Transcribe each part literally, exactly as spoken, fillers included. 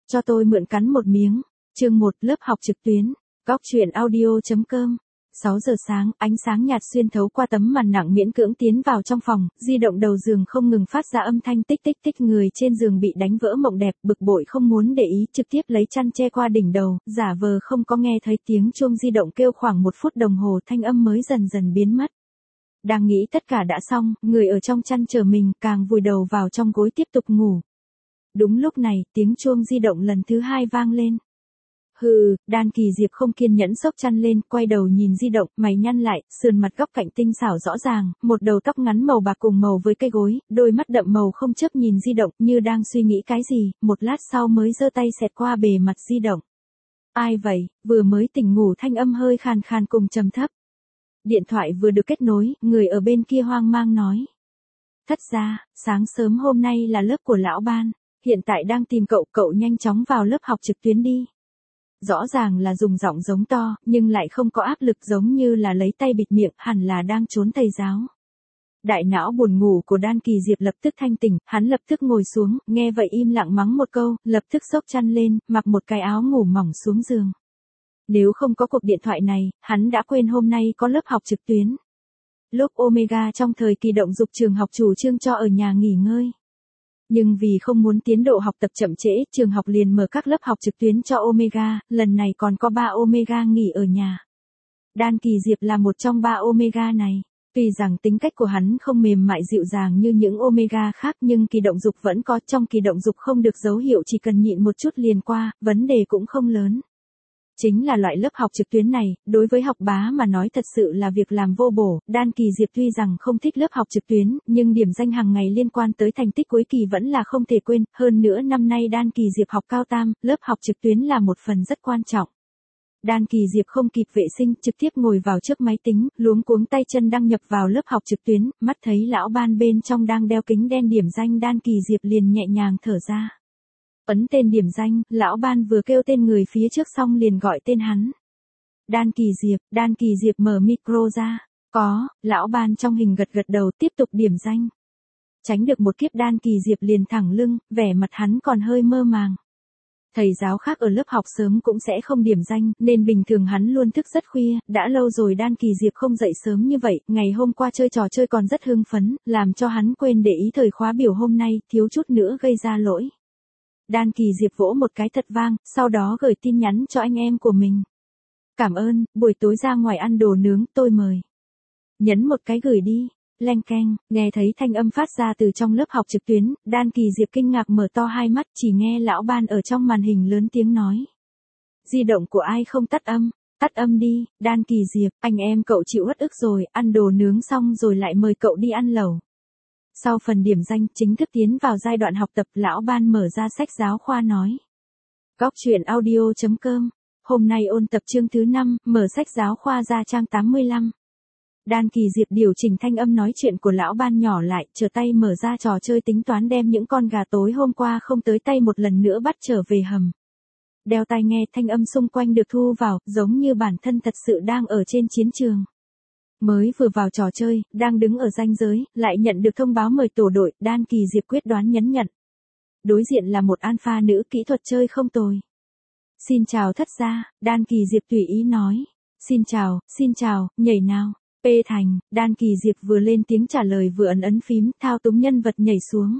Cho tôi mượn cắn một miếng. Chương một, lớp học trực tuyến. Góc truyện audio.com. sáu giờ sáng, ánh sáng nhạt xuyên thấu qua tấm màn nặng miễn cưỡng tiến vào trong phòng, di động đầu giường không ngừng phát ra âm thanh tích tích tích, người trên giường bị đánh vỡ mộng đẹp, bực bội không muốn để ý, trực tiếp lấy chăn che qua đỉnh đầu, giả vờ không có nghe thấy tiếng chuông di động kêu khoảng một phút đồng hồ, thanh âm mới dần dần biến mất. Đang nghĩ tất cả đã xong, người ở trong chăn chờ mình, càng vùi đầu vào trong gối tiếp tục ngủ. Đúng lúc này, tiếng chuông di động lần thứ hai vang lên. Hừ, Đan Kỳ Diệp không kiên nhẫn xốc chăn lên, quay đầu nhìn di động, mày nhăn lại, sườn mặt góc cạnh tinh xảo rõ ràng, một đầu tóc ngắn màu bạc cùng màu với cây gối, đôi mắt đậm màu không chớp nhìn di động, như đang suy nghĩ cái gì, một lát sau mới giơ tay xẹt qua bề mặt di động. Ai vậy? Vừa mới tỉnh ngủ, thanh âm hơi khàn khàn cùng trầm thấp. Điện thoại vừa được kết nối, người ở bên kia hoang mang nói. Thất ra, sáng sớm hôm nay là lớp của lão Ban, hiện tại đang tìm cậu, cậu nhanh chóng vào lớp học trực tuyến đi. Rõ ràng là dùng giọng giống to, nhưng lại không có áp lực, giống như là lấy tay bịt miệng, hẳn là đang trốn thầy giáo. Đại não buồn ngủ của Đan Kỳ Diệp lập tức thanh tỉnh, hắn lập tức ngồi xuống, nghe vậy im lặng mắng một câu, lập tức xốc chăn lên, mặc một cái áo ngủ mỏng xuống giường. Nếu không có cuộc điện thoại này, hắn đã quên hôm nay có lớp học trực tuyến. Lúc Omega trong thời kỳ động dục trường học chủ trương cho ở nhà nghỉ ngơi. Nhưng vì không muốn tiến độ học tập chậm trễ, trường học liền mở các lớp học trực tuyến cho Omega, lần này còn có ba Omega nghỉ ở nhà. Đan Kỳ Diệp là một trong ba Omega này. Tuy rằng tính cách của hắn không mềm mại dịu dàng như những Omega khác, nhưng kỳ động dục vẫn có, trong kỳ động dục không được dấu hiệu chỉ cần nhịn một chút liền qua, vấn đề cũng không lớn. Chính là loại lớp học trực tuyến này, đối với học bá mà nói thật sự là việc làm vô bổ. Đan Kỳ Diệp tuy rằng không thích lớp học trực tuyến, nhưng điểm danh hàng ngày liên quan tới thành tích cuối kỳ vẫn là không thể quên, hơn nữa năm nay Đan Kỳ Diệp học cao tam, lớp học trực tuyến là một phần rất quan trọng. Đan Kỳ Diệp không kịp vệ sinh, trực tiếp ngồi vào trước máy tính, luống cuống tay chân đăng nhập vào lớp học trực tuyến, mắt thấy lão Ban bên trong đang đeo kính đen điểm danh, Đan Kỳ Diệp liền nhẹ nhàng thở ra. Ấn tên điểm danh, lão Ban vừa kêu tên người phía trước xong liền gọi tên hắn. Đan Kỳ Diệp, Đan Kỳ Diệp mở micro ra. Có, lão Ban trong hình gật gật đầu, tiếp tục điểm danh. Tránh được một kiếp, Đan Kỳ Diệp liền thẳng lưng, vẻ mặt hắn còn hơi mơ màng. Thầy giáo khác ở lớp học sớm cũng sẽ không điểm danh, nên bình thường hắn luôn thức rất khuya, đã lâu rồi Đan Kỳ Diệp không dậy sớm như vậy, ngày hôm qua chơi trò chơi còn rất hưng phấn, làm cho hắn quên để ý thời khóa biểu hôm nay, thiếu chút nữa gây ra lỗi. Đan Kỳ Diệp vỗ một cái thật vang, sau đó gửi tin nhắn cho anh em của mình. Cảm ơn, buổi tối ra ngoài ăn đồ nướng, tôi mời. Nhấn một cái gửi đi, leng keng, nghe thấy thanh âm phát ra từ trong lớp học trực tuyến, Đan Kỳ Diệp kinh ngạc mở to hai mắt, chỉ nghe lão Ban ở trong màn hình lớn tiếng nói. Di động của ai không tắt âm, tắt âm đi, Đan Kỳ Diệp, anh em cậu chịu uất ức rồi, ăn đồ nướng xong rồi lại mời cậu đi ăn lẩu. Sau phần điểm danh, chính thức tiến vào giai đoạn học tập, lão Ban mở ra sách giáo khoa nói. Góc truyện audio.com. Hôm nay ôn tập chương thứ năm, mở sách giáo khoa ra trang tám mươi lăm. Đan Kỳ Diệp điều chỉnh thanh âm nói chuyện của lão Ban nhỏ lại, trở tay mở ra trò chơi tính toán đem những con gà tối hôm qua không tới tay một lần nữa bắt trở về hầm. Đeo tai nghe, thanh âm xung quanh được thu vào, giống như bản thân thật sự đang ở trên chiến trường. Mới vừa vào trò chơi, đang đứng ở ranh giới, lại nhận được thông báo mời tổ đội, Đan Kỳ Diệp quyết đoán nhấn nhận. Đối diện là một alpha nữ, kỹ thuật chơi không tồi. Xin chào thất gia, Đan Kỳ Diệp tùy ý nói. Xin chào, xin chào, nhảy nào. P thành, Đan Kỳ Diệp vừa lên tiếng trả lời vừa ấn ấn phím, thao túng nhân vật nhảy xuống.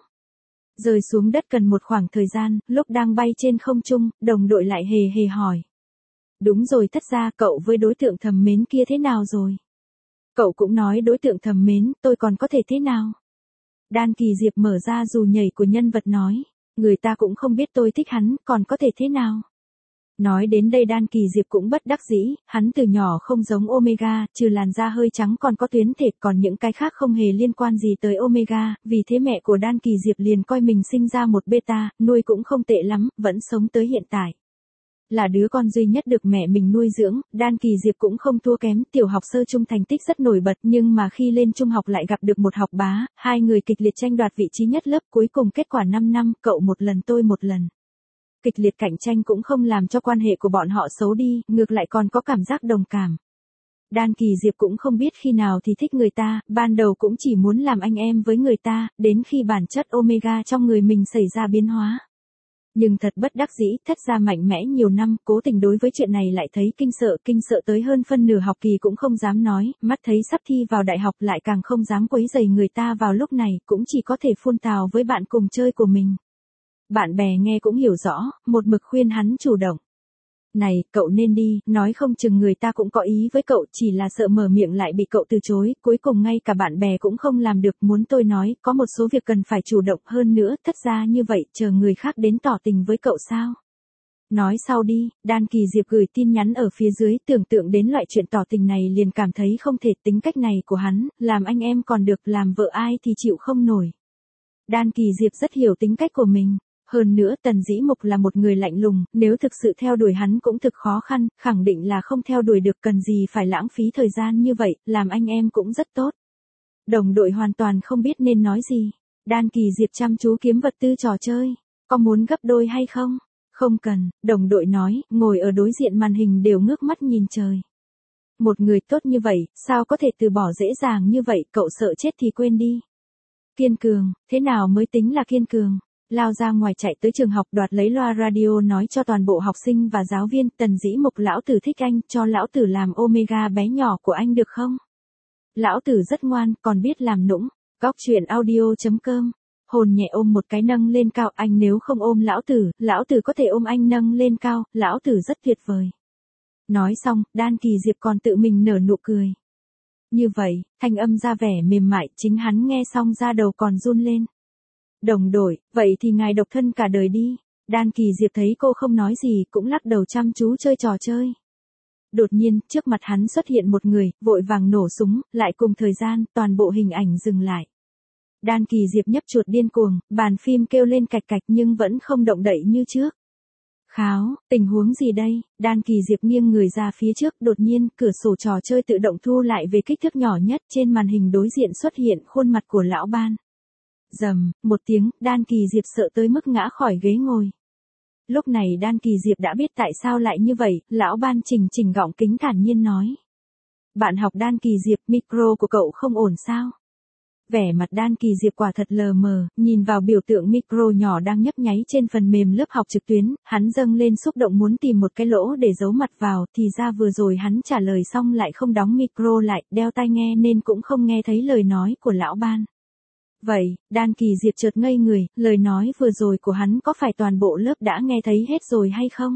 Rơi xuống đất cần một khoảng thời gian, lúc đang bay trên không trung, đồng đội lại hề hề hỏi. Đúng rồi thất gia, cậu với đối tượng thầm mến kia thế nào rồi? Cậu cũng nói đối tượng thầm mến, tôi còn có thể thế nào? Đan Kỳ Diệp mở ra dù nhảy của nhân vật nói, người ta cũng không biết tôi thích hắn, còn có thể thế nào? Nói đến đây Đan Kỳ Diệp cũng bất đắc dĩ, hắn từ nhỏ không giống Omega, trừ làn da hơi trắng còn có tuyến thịt, còn những cái khác không hề liên quan gì tới Omega, vì thế mẹ của Đan Kỳ Diệp liền coi mình sinh ra một beta, nuôi cũng không tệ lắm, vẫn sống tới hiện tại. Là đứa con duy nhất được mẹ mình nuôi dưỡng, Đan Kỳ Diệp cũng không thua kém, tiểu học sơ trung thành tích rất nổi bật, nhưng mà khi lên trung học lại gặp được một học bá, hai người kịch liệt tranh đoạt vị trí nhất lớp, cuối cùng kết quả năm năm, cậu một lần tôi một lần. Kịch liệt cạnh tranh cũng không làm cho quan hệ của bọn họ xấu đi, ngược lại còn có cảm giác đồng cảm. Đan Kỳ Diệp cũng không biết khi nào thì thích người ta, ban đầu cũng chỉ muốn làm anh em với người ta, đến khi bản chất Omega trong người mình xảy ra biến hóa. Nhưng thật bất đắc dĩ, thất gia mạnh mẽ nhiều năm, cố tình đối với chuyện này lại thấy kinh sợ, kinh sợ tới hơn phân nửa học kỳ cũng không dám nói, mắt thấy sắp thi vào đại học lại càng không dám quấy rầy người ta vào lúc này, cũng chỉ có thể phun tào với bạn cùng chơi của mình. Bạn bè nghe cũng hiểu rõ, một mực khuyên hắn chủ động. Này, cậu nên đi, nói không chừng người ta cũng có ý với cậu, chỉ là sợ mở miệng lại bị cậu từ chối, cuối cùng ngay cả bạn bè cũng không làm được, muốn tôi nói, có một số việc cần phải chủ động hơn nữa, thất ra như vậy, chờ người khác đến tỏ tình với cậu sao? Nói sau đi, Đan Kỳ Diệp gửi tin nhắn ở phía dưới, tưởng tượng đến loại chuyện tỏ tình này liền cảm thấy không thể, tính cách này của hắn, làm anh em còn được, làm vợ ai thì chịu không nổi. Đan Kỳ Diệp rất hiểu tính cách của mình. Hơn nữa Tần Dĩ Mục là một người lạnh lùng, nếu thực sự theo đuổi hắn cũng thực khó khăn, khẳng định là không theo đuổi được, cần gì phải lãng phí thời gian như vậy, làm anh em cũng rất tốt. Đồng đội hoàn toàn không biết nên nói gì. Đan Kỳ Diệp chăm chú kiếm vật tư trò chơi. Có muốn gấp đôi hay không? Không cần, đồng đội nói, ngồi ở đối diện màn hình đều ngước mắt nhìn trời. Một người tốt như vậy, sao có thể từ bỏ dễ dàng như vậy, cậu sợ chết thì quên đi. Kiên cường, thế nào mới tính là kiên cường? Lao ra ngoài chạy tới trường học đoạt lấy loa radio nói cho toàn bộ học sinh và giáo viên, Tần Dĩ Mục lão tử thích anh, cho lão tử làm Omega bé nhỏ của anh được không? Lão tử rất ngoan, còn biết làm nũng. Góc chuyện audio chấm com. Hồn nhẹ ôm một cái nâng lên cao, anh nếu không ôm lão tử, lão tử có thể ôm anh nâng lên cao, lão tử rất tuyệt vời. Nói xong, Đan Kỳ Diệp còn tự mình nở nụ cười. Như vậy, thanh âm ra vẻ mềm mại, chính hắn nghe xong da đầu còn run lên. Đồng đội, vậy thì ngài độc thân cả đời đi. Đan Kỳ Diệp thấy cô không nói gì, cũng lắc đầu chăm chú chơi trò chơi. Đột nhiên, trước mặt hắn xuất hiện một người, vội vàng nổ súng, lại cùng thời gian, toàn bộ hình ảnh dừng lại. Đan Kỳ Diệp nhấp chuột điên cuồng, bàn phim kêu lên cạch cạch nhưng vẫn không động đậy như trước. Kháo, tình huống gì đây? Đan Kỳ Diệp nghiêng người ra phía trước, đột nhiên, cửa sổ trò chơi tự động thu lại về kích thước nhỏ nhất, trên màn hình đối diện xuất hiện khuôn mặt của lão Ban. Rầm, một tiếng, Đan Kỳ Diệp sợ tới mức ngã khỏi ghế ngồi. Lúc này Đan Kỳ Diệp đã biết tại sao lại như vậy, lão Ban chỉnh chỉnh gọng kính thản nhiên nói. Bạn học Đan Kỳ Diệp, micro của cậu không ổn sao? Vẻ mặt Đan Kỳ Diệp quả thật lờ mờ, nhìn vào biểu tượng micro nhỏ đang nhấp nháy trên phần mềm lớp học trực tuyến, hắn dâng lên xúc động muốn tìm một cái lỗ để giấu mặt vào, thì ra vừa rồi hắn trả lời xong lại không đóng micro lại, đeo tai nghe nên cũng không nghe thấy lời nói của lão Ban. Vậy, Đan Kỳ Diệp chợt ngây người, lời nói vừa rồi của hắn có phải toàn bộ lớp đã nghe thấy hết rồi hay không?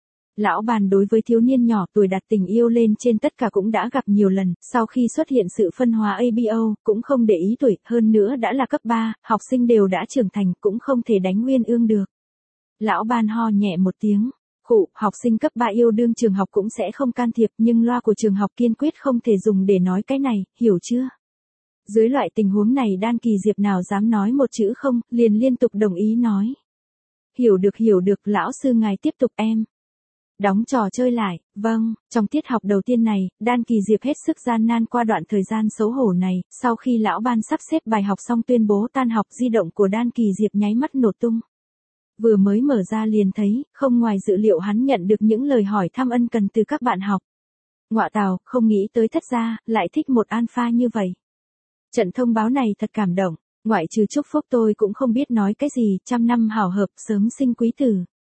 Lão Bàn đối với thiếu niên nhỏ tuổi đặt tình yêu lên trên tất cả cũng đã gặp nhiều lần, sau khi xuất hiện sự phân hóa a bê o, cũng không để ý tuổi, hơn nữa đã là cấp ba, học sinh đều đã trưởng thành, cũng không thể đánh nguyên ương được. Lão Ban ho nhẹ một tiếng, khụ, học sinh cấp ba yêu đương trường học cũng sẽ không can thiệp, nhưng loa của trường học kiên quyết không thể dùng để nói cái này, hiểu chưa? Dưới loại tình huống này Đan Kỳ Diệp nào dám nói một chữ không, liền liên tục đồng ý nói. Hiểu được hiểu được, lão sư ngài tiếp tục em. Đóng trò chơi lại, vâng, trong tiết học đầu tiên này, Đan Kỳ Diệp hết sức gian nan qua đoạn thời gian xấu hổ này, sau khi lão Ban sắp xếp bài học xong tuyên bố tan học, di động của Đan Kỳ Diệp nháy mắt nổ tung. Vừa mới mở ra liền thấy, không ngoài dự liệu hắn nhận được những lời hỏi thăm ân cần từ các bạn học. Ngọa tào, không nghĩ tới thất gia, lại thích một alpha như vậy. Trận thông báo này thật cảm động, ngoại trừ chúc phúc tôi cũng không biết nói cái gì, trăm năm hảo hợp, sớm sinh quý tử.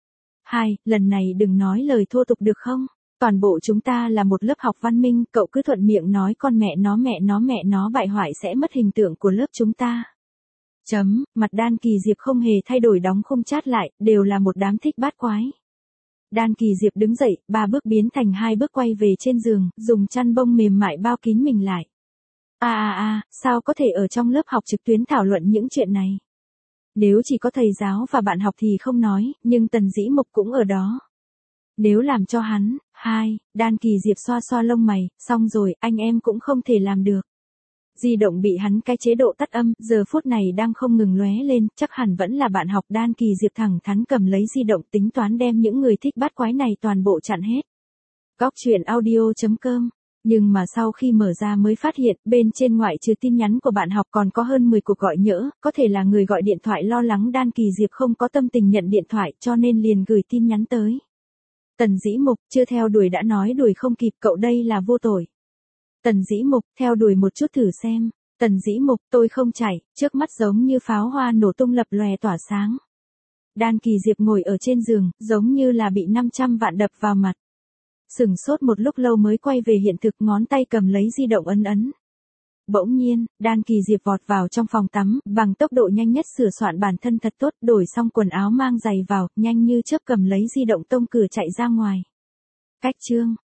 Hai, lần này đừng nói lời thô tục được không? Toàn bộ chúng ta là một lớp học văn minh, cậu cứ thuận miệng nói con mẹ nó mẹ nó mẹ nó bại hoại sẽ mất hình tượng của lớp chúng ta. Chấm, mặt Đan Kỳ Diệp không hề thay đổi, đóng khung chat lại, đều là một đám thích bát quái. Đan Kỳ Diệp đứng dậy, ba bước biến thành hai bước quay về trên giường, dùng chăn bông mềm mại bao kín mình lại. À à à, sao có thể ở trong lớp học trực tuyến thảo luận những chuyện này? Nếu chỉ có thầy giáo và bạn học thì không nói, nhưng Tần Dĩ Mục cũng ở đó. Nếu làm cho hắn, hai, Đan Kỳ Diệp xoa xoa lông mày, xong rồi, anh em cũng không thể làm được. Di động bị hắn cái chế độ tắt âm, giờ phút này đang không ngừng lóe lên, chắc hẳn vẫn là bạn học. Đan Kỳ Diệp thẳng thắn cầm lấy di động, tính toán đem những người thích bắt quái này toàn bộ chặn hết. Góc chuyện audio chấm com. Nhưng mà sau khi mở ra mới phát hiện, bên trên ngoại trừ tin nhắn của bạn học còn có hơn mười cuộc gọi nhỡ, có thể là người gọi điện thoại lo lắng Đan Kỳ Diệp không có tâm tình nhận điện thoại cho nên liền gửi tin nhắn tới. Tần Dĩ Mục, chưa theo đuổi đã nói đuổi không kịp, cậu đây là vô tội. Tần Dĩ Mục, theo đuổi một chút thử xem. Tần Dĩ Mục, tôi không chạy, trước mắt giống như pháo hoa nổ tung lập lòe tỏa sáng. Đan Kỳ Diệp ngồi ở trên giường, giống như là bị năm trăm vạn đập vào mặt. Sửng sốt một lúc lâu mới quay về hiện thực, ngón tay cầm lấy di động ấn ấn. Bỗng nhiên, Đan Kỳ Diệp vọt vào trong phòng tắm, bằng tốc độ nhanh nhất sửa soạn bản thân thật tốt, đổi xong quần áo mang giày vào, nhanh như chớp cầm lấy di động tông cửa chạy ra ngoài. Cách chương